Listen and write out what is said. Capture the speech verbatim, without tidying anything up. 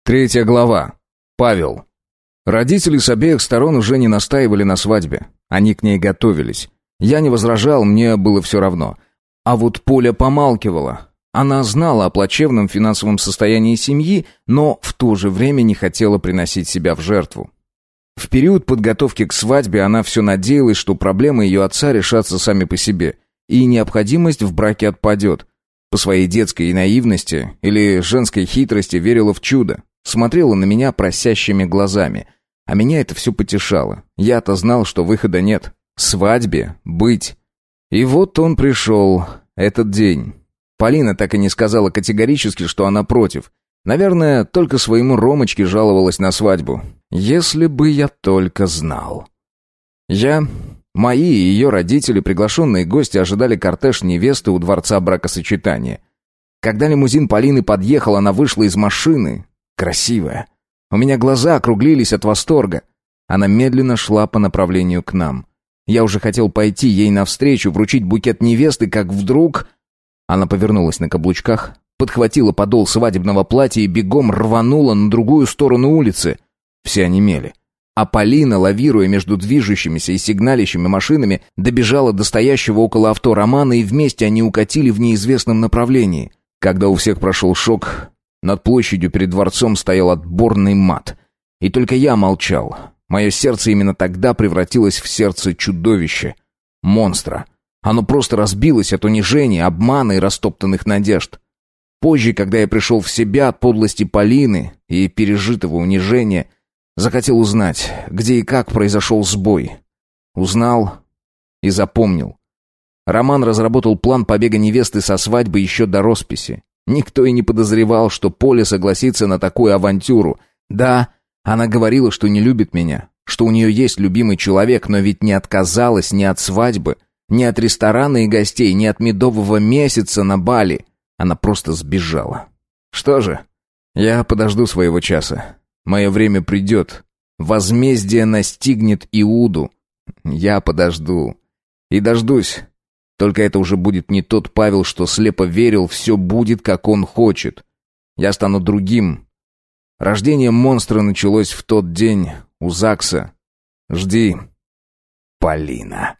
Третья глава. Павел. Родители с обеих сторон уже не настаивали на свадьбе. Они к ней готовились. Я не возражал, мне было все равно. А вот Поля помалкивала. Она знала о плачевном финансовом состоянии семьи, но в то же время не хотела приносить себя в жертву. В период подготовки к свадьбе она все надеялась, что проблемы ее отца решатся сами по себе, и необходимость в браке отпадет. По своей детской наивности или женской хитрости верила в чудо. Смотрела на меня просящими глазами. А меня это все потешало. Я-то знал, что выхода нет. Свадьбе быть. И вот он пришел, этот день. Полина так и не сказала категорически, что она против. Наверное, только своему Ромочке жаловалась на свадьбу. Если бы я только знал. Я, мои и ее родители, приглашенные гости, ожидали кортеж невесты у дворца бракосочетания. Когда лимузин Полины подъехал, она вышла из машины. Красивая. У меня глаза округлились от восторга. Она медленно шла по направлению к нам. Я уже хотел пойти ей навстречу, вручить букет невесты, как вдруг... Она повернулась на каблучках, подхватила подол свадебного платья и бегом рванула на другую сторону улицы. Все онемели. А Полина, лавируя между движущимися и сигналящими машинами, добежала до стоящего около авто Романа, и вместе они укатили в неизвестном направлении. Когда у всех прошел шок... Над площадью перед дворцом стоял отборный мат. И только я молчал. Мое сердце именно тогда превратилось в сердце чудовища. Монстра. Оно просто разбилось от унижения, обмана и растоптанных надежд. Позже, когда я пришел в себя от подлости Полины и пережитого унижения, захотел узнать, где и как произошел сбой. Узнал и запомнил. Роман разработал план побега невесты со свадьбы еще до росписи. Никто и не подозревал, что Поля согласится на такую авантюру. Да, она говорила, что не любит меня, что у нее есть любимый человек, но ведь не отказалась ни от свадьбы, ни от ресторана и гостей, ни от медового месяца на Бали. Она просто сбежала. Что же, я подожду своего часа. Мое время придет. Возмездие настигнет Иуду. Я подожду. И дождусь. Только это уже будет не тот Павел, что слепо верил, все будет, как он хочет. Я стану другим. Рождение монстра началось в тот день у ЗАГСа. Жди, Полина.